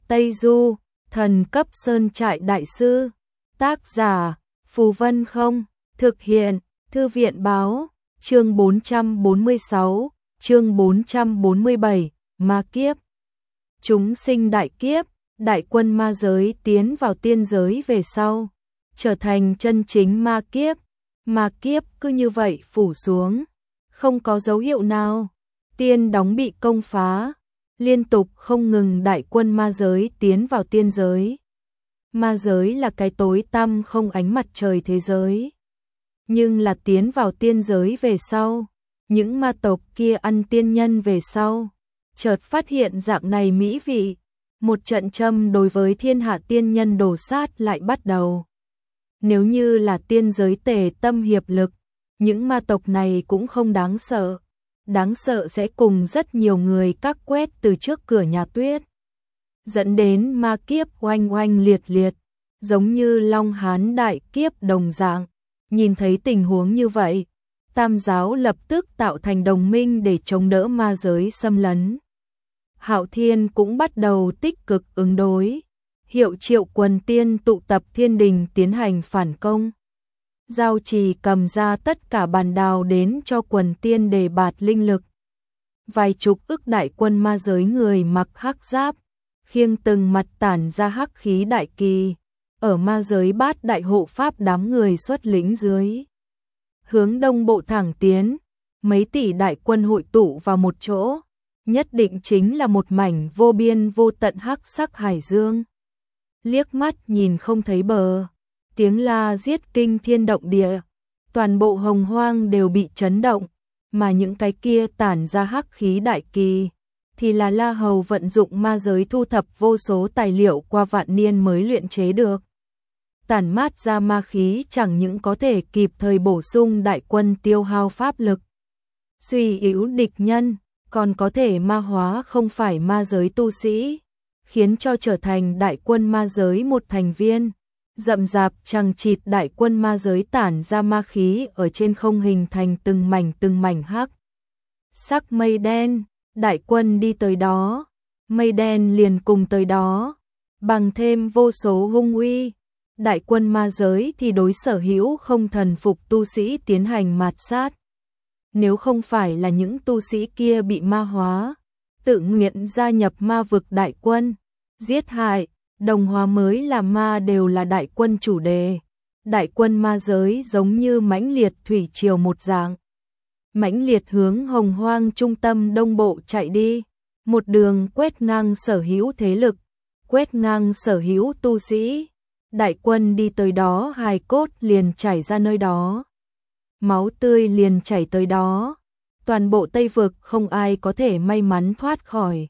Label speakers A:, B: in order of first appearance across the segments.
A: Tây Du, thần cấp sơn trại đại sư. Tác giả, Phù Vân Không. Thực hiện, Thư viện báo. Chương 446, chương 447, Ma Kiếp. Chúng sinh đại kiếp, đại quân ma giới tiến vào tiên giới về sau, trở thành chân chính ma kiếp. Ma kiếp cứ như vậy phủ xuống, không có dấu hiệu nào. Tiên đóng bị công phá, liên tục không ngừng đại quân ma giới tiến vào tiên giới. Ma giới là cái tối tăm không ánh mặt trời thế giới. Nhưng là tiến vào tiên giới về sau, những ma tộc kia ăn tiên nhân về sau, chợt phát hiện dạng này mỹ vị, một trận châm đối với thiên hạ tiên nhân đổ sát lại bắt đầu. Nếu như là tiên giới tề tâm hiệp lực, những ma tộc này cũng không đáng sợ. Đáng sợ sẽ cùng rất nhiều người các quét từ trước cửa nhà tuyết, dẫn đến ma kiếp oanh oanh liệt liệt, giống như Long Hán đại kiếp đồng dạng. Nhìn thấy tình huống như vậy, Tam giáo lập tức tạo thành đồng minh để chống đỡ ma giới xâm lấn. Hạo Thiên cũng bắt đầu tích cực ứng đối, hiệu triệu quần tiên tụ tập thiên đình tiến hành phản công. Giao Trì cầm ra tất cả bàn đào đến cho quần tiên đề bạt linh lực. Vài chục ức đại quân ma giới người mặc hắc giáp, khiêng từng mặt tản ra hắc khí đại kỳ, ở ma giới bát đại hộ pháp đám người xuất lĩnh dưới. Hướng đông bộ thẳng tiến, mấy tỷ đại quân hội tụ vào một chỗ, nhất định chính là một mảnh vô biên vô tận hắc sắc hải dương. Liếc mắt nhìn không thấy bờ, tiếng la giết kinh thiên động địa, toàn bộ hồng hoang đều bị chấn động, mà những cái kia tản ra hắc khí đại kỳ, thì là La Hầu vận dụng ma giới thu thập vô số tài liệu qua vạn niên mới luyện chế được. Tản mát ra ma khí chẳng những có thể kịp thời bổ sung đại quân tiêu hao pháp lực, suy yếu địch nhân, còn có thể ma hóa không phải ma giới tu sĩ, khiến cho trở thành đại quân ma giới một thành viên. Rậm rạp chằng chịt đại quân ma giới tản ra ma khí ở trên không hình thành từng mảnh hắc sắc mây đen, đại quân đi tới đó, mây đen liền cùng tới đó, bằng thêm vô số hung uy. Đại quân ma giới thì đối sở hữu không thần phục tu sĩ tiến hành mạt sát. Nếu không phải là những tu sĩ kia bị ma hóa, tự nguyện gia nhập ma vực đại quân, giết hại, đồng hóa mới là ma đều là đại quân chủ đề. Đại quân ma giới giống như mãnh liệt thủy triều một dạng, mãnh liệt hướng hồng hoang trung tâm đông bộ chạy đi, một đường quét ngang sở hữu thế lực, quét ngang sở hữu tu sĩ. Đại quân đi tới đó hài cốt liền chảy ra nơi đó, máu tươi liền chảy tới đó, toàn bộ Tây Vực không ai có thể may mắn thoát khỏi.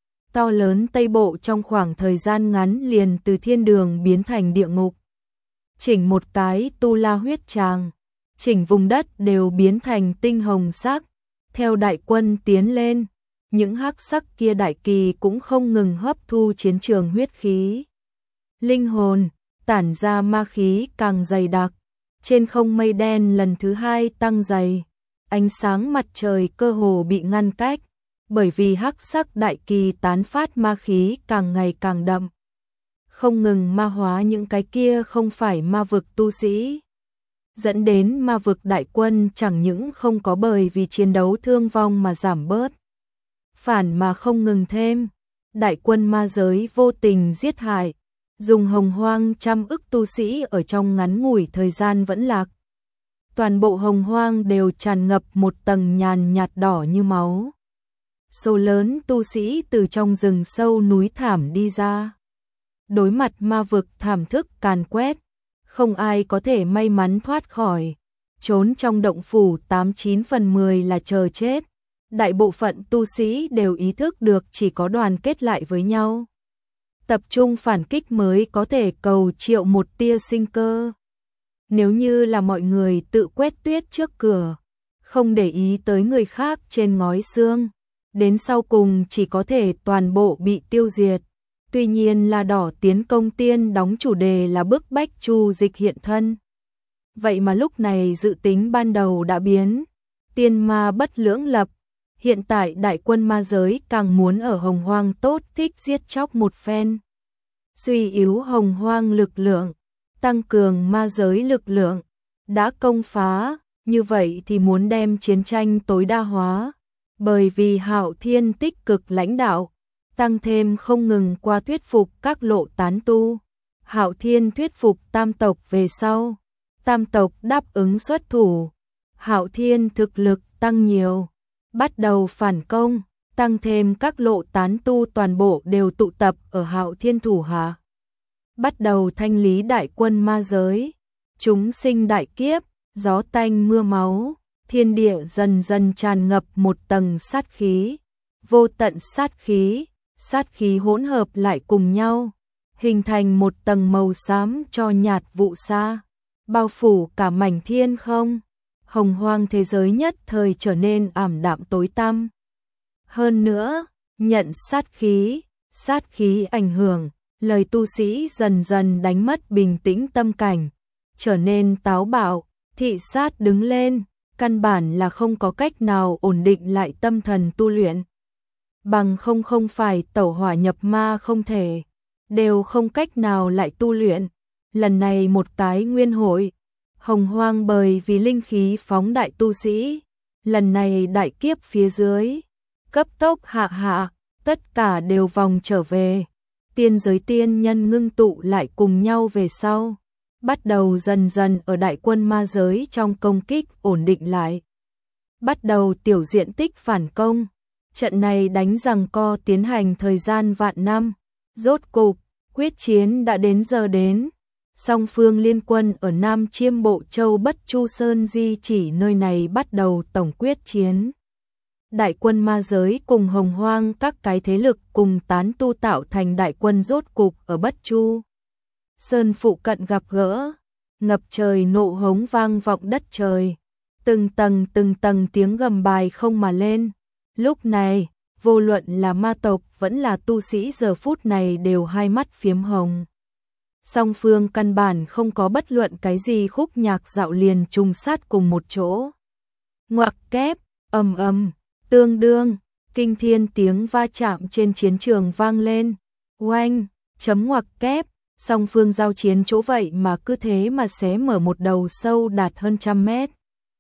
A: To lớn Tây Bộ trong khoảng thời gian ngắn liền từ thiên đường biến thành địa ngục. Chỉnh một cái tu la huyết tràng, chỉnh vùng đất đều biến thành tinh hồng sắc. Theo đại quân tiến lên, những hắc sắc kia đại kỳ cũng không ngừng hấp thu chiến trường huyết khí. Linh hồn, tản ra ma khí càng dày đặc, trên không mây đen lần thứ hai tăng dày, ánh sáng mặt trời cơ hồ bị ngăn cách, bởi vì hắc sắc đại kỳ tán phát ma khí càng ngày càng đậm, không ngừng ma hóa những cái kia không phải ma vực tu sĩ, dẫn đến ma vực đại quân chẳng những không có bởi vì chiến đấu thương vong mà giảm bớt, phản mà không ngừng thêm. Đại quân ma giới vô tình giết hại, dùng hồng hoang trăm ức tu sĩ ở trong ngắn ngủi thời gian vẫn lạc. Toàn bộ hồng hoang đều tràn ngập một tầng nhàn nhạt đỏ như máu. Số lớn tu sĩ từ trong rừng sâu núi thảm đi ra. Đối mặt ma vực thảm thức càn quét, không ai có thể may mắn thoát khỏi. Trốn trong động phủ 89 phần 10 là chờ chết. Đại bộ phận tu sĩ đều ý thức được chỉ có đoàn kết lại với nhau, tập trung phản kích mới có thể cầu triệu một tia sinh cơ. Nếu như là mọi người tự quét tuyết trước cửa, không để ý tới người khác trên ngói xương, đến sau cùng chỉ có thể toàn bộ bị tiêu diệt. Tuy nhiên là đỏ tiến công tiên đóng chủ đề là bức bách Chu Dịch hiện thân. Vậy mà lúc này dự tính ban đầu đã biến, tiên ma bất lưỡng lập, Hiện tại đại quân ma giới càng muốn ở Hồng Hoang tốt thích giết chóc một phen. Suy yếu Hồng Hoang lực lượng, tăng cường ma giới lực lượng, đã công phá, như vậy thì muốn đem chiến tranh tối đa hóa. Bởi vì Hạo Thiên tích cực lãnh đạo, tăng thêm không ngừng qua thuyết phục các lộ tán tu. Hạo Thiên thuyết phục tam tộc về sau, tam tộc đáp ứng xuất thủ. Hạo Thiên thực lực tăng nhiều, bắt đầu phản công, tăng thêm các lộ tán tu toàn bộ đều tụ tập ở Hạo Thiên thủ hạ. Bắt đầu thanh lý đại quân ma giới, chúng sinh đại kiếp, gió tanh mưa máu, thiên địa dần dần tràn ngập một tầng sát khí, vô tận sát khí hỗn hợp lại cùng nhau, hình thành một tầng màu xám cho nhạt vụ xa, bao phủ cả mảnh thiên không. Hồng Hoang thế giới nhất thời trở nên ảm đạm tối tăm. Hơn nữa, nhận sát khí ảnh hưởng, lời tu sĩ dần dần đánh mất bình tĩnh tâm cảnh, trở nên táo bạo, thị sát đứng lên, căn bản là không có cách nào ổn định lại tâm thần tu luyện. Bằng không phải tẩu hỏa nhập ma không thể, đều không cách nào lại tu luyện. Lần này một cái nguyên hội, Hồng Hoang bởi vì linh khí phóng đại tu sĩ, lần này đại kiếp phía dưới, cấp tốc hạ, tất cả đều vòng trở về. Tiên giới tiên nhân ngưng tụ lại cùng nhau về sau, bắt đầu dần dần ở đại quân ma giới trong công kích ổn định lại. Bắt đầu tiểu diện tích phản công, trận này đánh giằng co tiến hành thời gian vạn năm, rốt cục, quyết chiến đã đến giờ đến. Song phương liên quân ở Nam Chiêm Bộ Châu Bất Chu Sơn di chỉ nơi này bắt đầu tổng quyết chiến. Đại quân ma giới cùng Hồng Hoang các cái thế lực cùng tán tu tạo thành đại quân rốt cục ở Bất Chu Sơn phụ cận gặp gỡ, ngập trời nộ hống vang vọng đất trời, từng tầng tiếng gầm bài không mà lên. Lúc này, vô luận là ma tộc vẫn là tu sĩ giờ phút này đều hai mắt phiếm hồng. Song phương căn bản không có bất luận cái gì khúc nhạc dạo liền trùng sát cùng một chỗ. Ngoặc kép, ầm, tương đương, kinh thiên tiếng va chạm trên chiến trường vang lên. Oanh, chấm ngoặc kép, song phương giao chiến chỗ vậy mà cứ thế mà xé mở một đầu sâu đạt hơn 100 mét.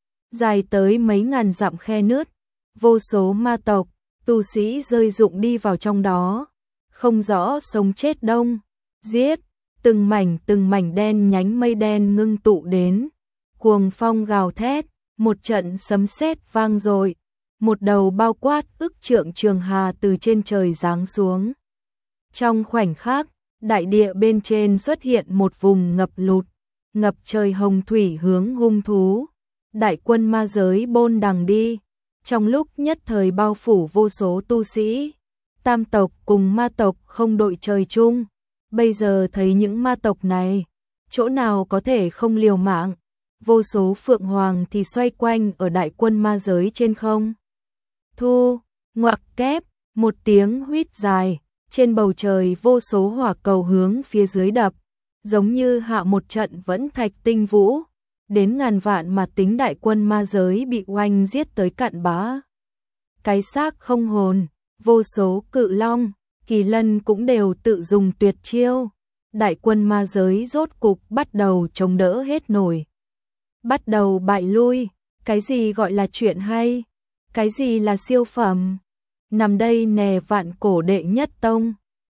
A: Dài tới mấy ngàn dặm khe nứt, vô số ma tộc, tu sĩ rơi rụng đi vào trong đó. Không rõ sống chết đông, giết. Từng mảnh đen nhánh mây đen ngưng tụ đến, cuồng phong gào thét, một trận sấm sét vang dội, một đầu bao quát ức trượng trường hà từ trên trời giáng xuống. Trong khoảnh khắc, đại địa bên trên xuất hiện một vùng ngập lụt, ngập trời hồng thủy hướng hung thú. Đại quân ma giới bôn đằng đi, trong lúc nhất thời bao phủ vô số tu sĩ, tam tộc cùng ma tộc không đội trời chung. Bây giờ thấy những ma tộc này, chỗ nào có thể không liều mạng, vô số phượng hoàng thì xoay quanh ở đại quân ma giới trên không. Thu, ngoặc kép, một tiếng huýt dài, trên bầu trời vô số hỏa cầu hướng phía dưới đập, giống như hạ một trận vẫn thạch tinh vũ, đến ngàn vạn mà tính đại quân ma giới bị oanh giết tới cạn bã. Cái xác không hồn, vô số cự long, kỳ lân cũng đều tự dùng tuyệt chiêu. Đại quân ma giới rốt cục bắt đầu chống đỡ hết nổi. Bắt đầu bại lui, cái gì gọi là chuyện hay, cái gì là siêu phẩm. Nằm đây nè vạn cổ đệ nhất tông,